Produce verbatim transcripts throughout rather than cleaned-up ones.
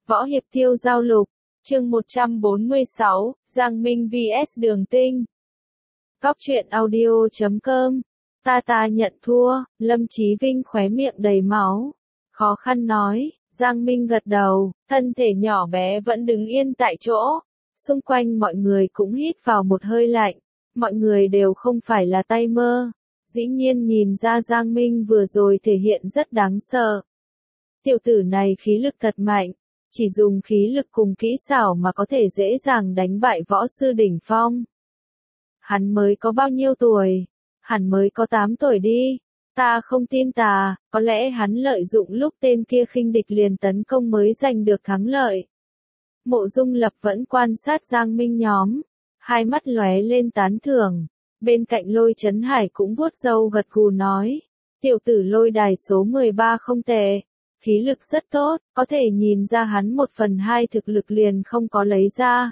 Võ Hiệp Tiêu Giao Lục, chương một trăm bốn mươi sáu, Giang Minh vs Đường Tinh. Cóc truyện audio chấm com. Ta ta nhận thua, Lâm Chí Vinh khóe miệng đầy máu. Khó khăn nói, Giang Minh gật đầu, thân thể nhỏ bé vẫn đứng yên tại chỗ. Xung quanh mọi người cũng hít vào một hơi lạnh. Mọi người đều không phải là tay mơ. Dĩ nhiên nhìn ra Giang Minh vừa rồi thể hiện rất đáng sợ. Tiểu tử này khí lực thật mạnh. Chỉ dùng khí lực cùng kỹ xảo mà có thể dễ dàng đánh bại võ sư đỉnh phong. Hắn mới có bao nhiêu tuổi? Hắn mới có tám tuổi đi. Ta không tin tà, có lẽ hắn lợi dụng lúc tên kia khinh địch liền tấn công mới giành được thắng lợi. Mộ Dung Lập vẫn quan sát Giang Minh nhóm, hai mắt lóe lên tán thưởng. Bên cạnh Lôi Chấn Hải cũng vuốt râu gật gù nói, tiểu tử Lôi đài số mười ba không tệ. Khí lực rất tốt, có thể nhìn ra hắn một phần hai thực lực liền không có lấy ra.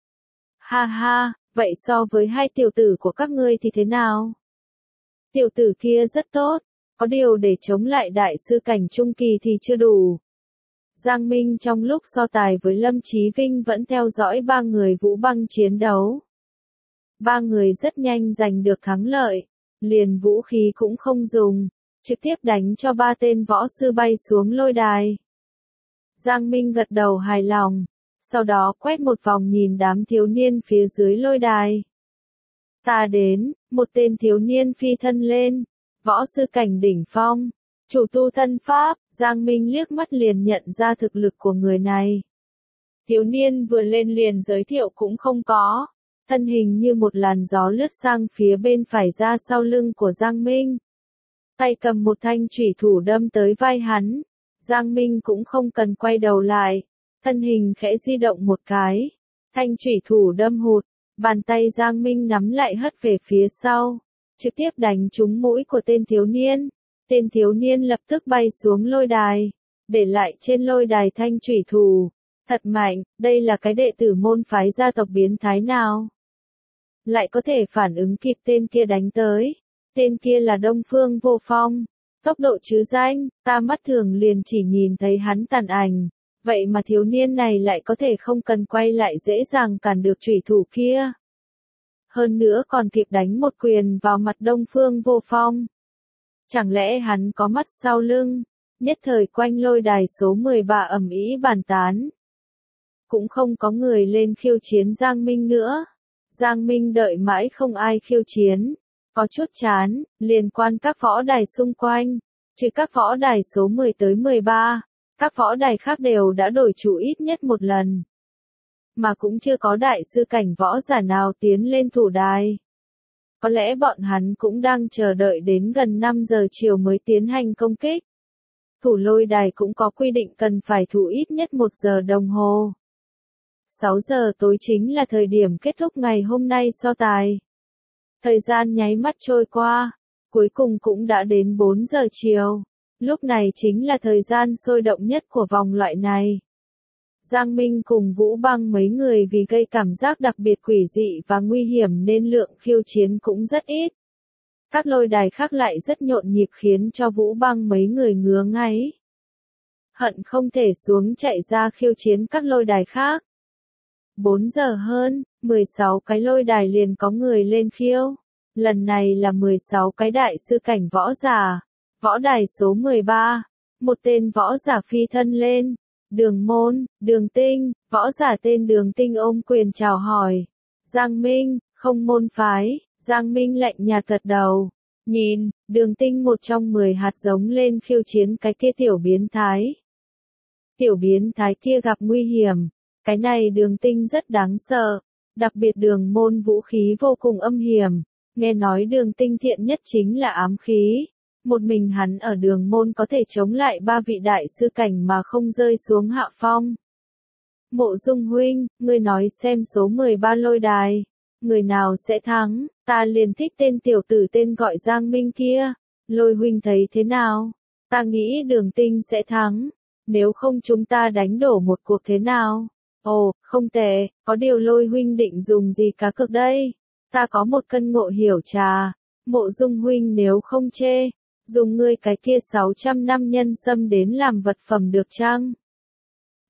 Ha ha, vậy so với hai tiểu tử của các ngươi thì thế nào? Tiểu tử kia rất tốt, có điều để chống lại đại sư cảnh trung kỳ thì chưa đủ. Giang Minh trong lúc so tài với Lâm Chí Vinh vẫn theo dõi ba người Vũ Băng chiến đấu. Ba người rất nhanh giành được thắng lợi, liền vũ khí cũng không dùng. Trực tiếp đánh cho ba tên võ sư bay xuống lôi đài. Giang Minh gật đầu hài lòng, sau đó quét một vòng nhìn đám thiếu niên phía dưới lôi đài. Ta đến, một tên thiếu niên phi thân lên, võ sư cảnh đỉnh phong, chủ tu thân pháp, Giang Minh liếc mắt liền nhận ra thực lực của người này. Thiếu niên vừa lên liền giới thiệu cũng không có, thân hình như một làn gió lướt sang phía bên phải ra sau lưng của Giang Minh. Tay cầm một thanh chủy thủ đâm tới vai hắn, Giang Minh cũng không cần quay đầu lại, thân hình khẽ di động một cái, thanh chủy thủ đâm hụt, bàn tay Giang Minh nắm lại hất về phía sau, trực tiếp đánh trúng mũi của tên thiếu niên, tên thiếu niên lập tức bay xuống lôi đài, để lại trên lôi đài thanh chủy thủ, thật mạnh, đây là cái đệ tử môn phái gia tộc biến thái nào? Lại có thể phản ứng kịp tên kia đánh tới. Tên kia là Đông Phương Vô Phong, tốc độ chứ danh, ta mắt thường liền chỉ nhìn thấy hắn tàn ảnh, vậy mà thiếu niên này lại có thể không cần quay lại dễ dàng cản được chủy thủ kia. Hơn nữa còn kịp đánh một quyền vào mặt Đông Phương Vô Phong. Chẳng lẽ hắn có mắt sau lưng, nhất thời quanh lôi đài số mười ba ầm ĩ bàn tán. Cũng không có người lên khiêu chiến Giang Minh nữa. Giang Minh đợi mãi không ai khiêu chiến. Có chút chán, liên quan các võ đài xung quanh, trừ các võ đài số mười tới mười ba, các võ đài khác đều đã đổi chủ ít nhất một lần. Mà cũng chưa có đại sư cảnh võ giả nào tiến lên thủ đài. Có lẽ bọn hắn cũng đang chờ đợi đến gần năm giờ chiều mới tiến hành công kích. Thủ lôi đài cũng có quy định cần phải thủ ít nhất một giờ đồng hồ. sáu giờ tối chính là thời điểm kết thúc ngày hôm nay so tài. Thời gian nháy mắt trôi qua, cuối cùng cũng đã đến bốn giờ chiều. Lúc này chính là thời gian sôi động nhất của vòng loại này. Giang Minh cùng Vũ Băng mấy người vì gây cảm giác đặc biệt quỷ dị và nguy hiểm nên lượng khiêu chiến cũng rất ít. Các lôi đài khác lại rất nhộn nhịp khiến cho Vũ Băng mấy người ngứa ngáy. Hận không thể xuống chạy ra khiêu chiến các lôi đài khác. bốn giờ hơn, mười sáu cái lôi đài liền có người lên khiêu. Lần này là mười sáu cái đại sư cảnh võ giả. Võ đài số mười ba, một tên võ giả phi thân lên. Đường Môn, Đường Tinh, võ giả tên Đường Tinh ôm quyền chào hỏi. Giang Minh, không môn phái, Giang Minh lạnh nhạt gật đầu. Nhìn, Đường Tinh một trong mười hạt giống lên khiêu chiến cái kia tiểu biến thái. Tiểu biến thái kia gặp nguy hiểm. Cái này Đường Tinh rất đáng sợ, đặc biệt Đường Môn vũ khí vô cùng âm hiểm, nghe nói Đường Tinh thiện nhất chính là ám khí, một mình hắn ở Đường Môn có thể chống lại ba vị đại sư cảnh mà không rơi xuống hạ phong. Mộ Dung huynh, ngươi nói xem số mười ba lôi đài, người nào sẽ thắng, ta liền thích tên tiểu tử tên gọi Giang Minh kia, Lôi huynh thấy thế nào, ta nghĩ Đường Tinh sẽ thắng, nếu không chúng ta đánh đổ một cuộc thế nào? Ồ, không tệ, có điều Lôi huynh định dùng gì cá cược đây? Ta có một cân ngộ hiểu trà, Mộ Dung huynh nếu không chê, dùng ngươi cái kia sáu trăm năm nhân sâm đến làm vật phẩm được chăng?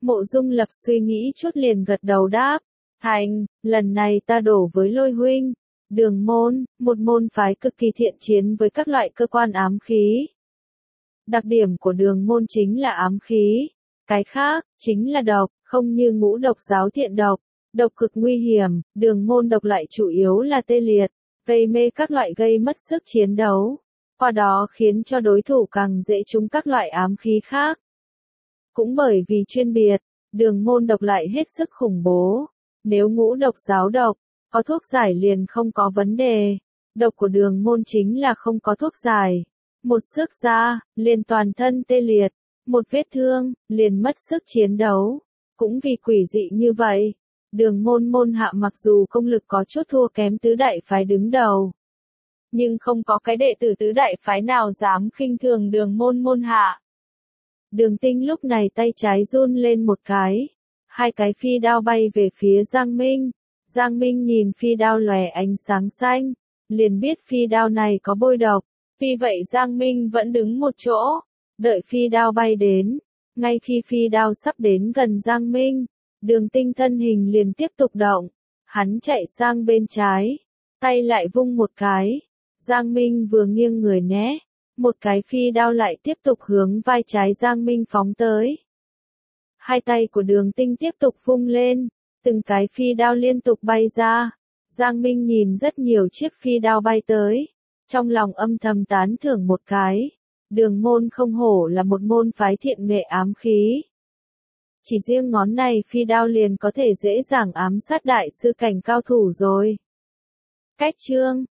Mộ Dung Lập suy nghĩ chút liền gật đầu đáp. Thành, lần này ta đổ với Lôi huynh. Đường môn, một môn phái cực kỳ thiện chiến với các loại cơ quan ám khí. Đặc điểm của đường môn chính là ám khí. Cái khác, chính là độc, không như ngũ độc giáo thiện độc. Độc cực nguy hiểm, đường môn độc lại chủ yếu là tê liệt, gây mê các loại gây mất sức chiến đấu. Qua đó khiến cho đối thủ càng dễ trúng các loại ám khí khác. Cũng bởi vì chuyên biệt, đường môn độc lại hết sức khủng bố. Nếu ngũ độc giáo độc, có thuốc giải liền không có vấn đề. Độc của đường môn chính là không có thuốc giải. Một xước ra, liền toàn thân tê liệt. Một vết thương, liền mất sức chiến đấu. Cũng vì quỷ dị như vậy, đường môn môn hạ mặc dù công lực có chút thua kém tứ đại phái đứng đầu. Nhưng không có cái đệ tử tứ đại phái nào dám khinh thường đường môn môn hạ. Đường Tinh lúc này tay trái run lên một cái. Hai cái phi đao bay về phía Giang Minh. Giang Minh nhìn phi đao lòe ánh sáng xanh. Liền biết phi đao này có bôi độc. Vì vậy Giang Minh vẫn đứng một chỗ. Đợi phi đao bay đến. Ngay khi phi đao sắp đến gần Giang Minh. Đường Tinh thân hình liền tiếp tục động. Hắn chạy sang bên trái. Tay lại vung một cái. Giang Minh vừa nghiêng người né. Một cái phi đao lại tiếp tục hướng vai trái Giang Minh phóng tới. Hai tay của đường Tinh tiếp tục vung lên. Từng cái phi đao liên tục bay ra. Giang Minh nhìn rất nhiều chiếc phi đao bay tới. Trong lòng âm thầm tán thưởng một cái. Đường môn không hổ là một môn phái thiện nghệ ám khí. Chỉ riêng ngón này phi đao liền có thể dễ dàng ám sát đại sư cảnh cao thủ rồi. Cách chương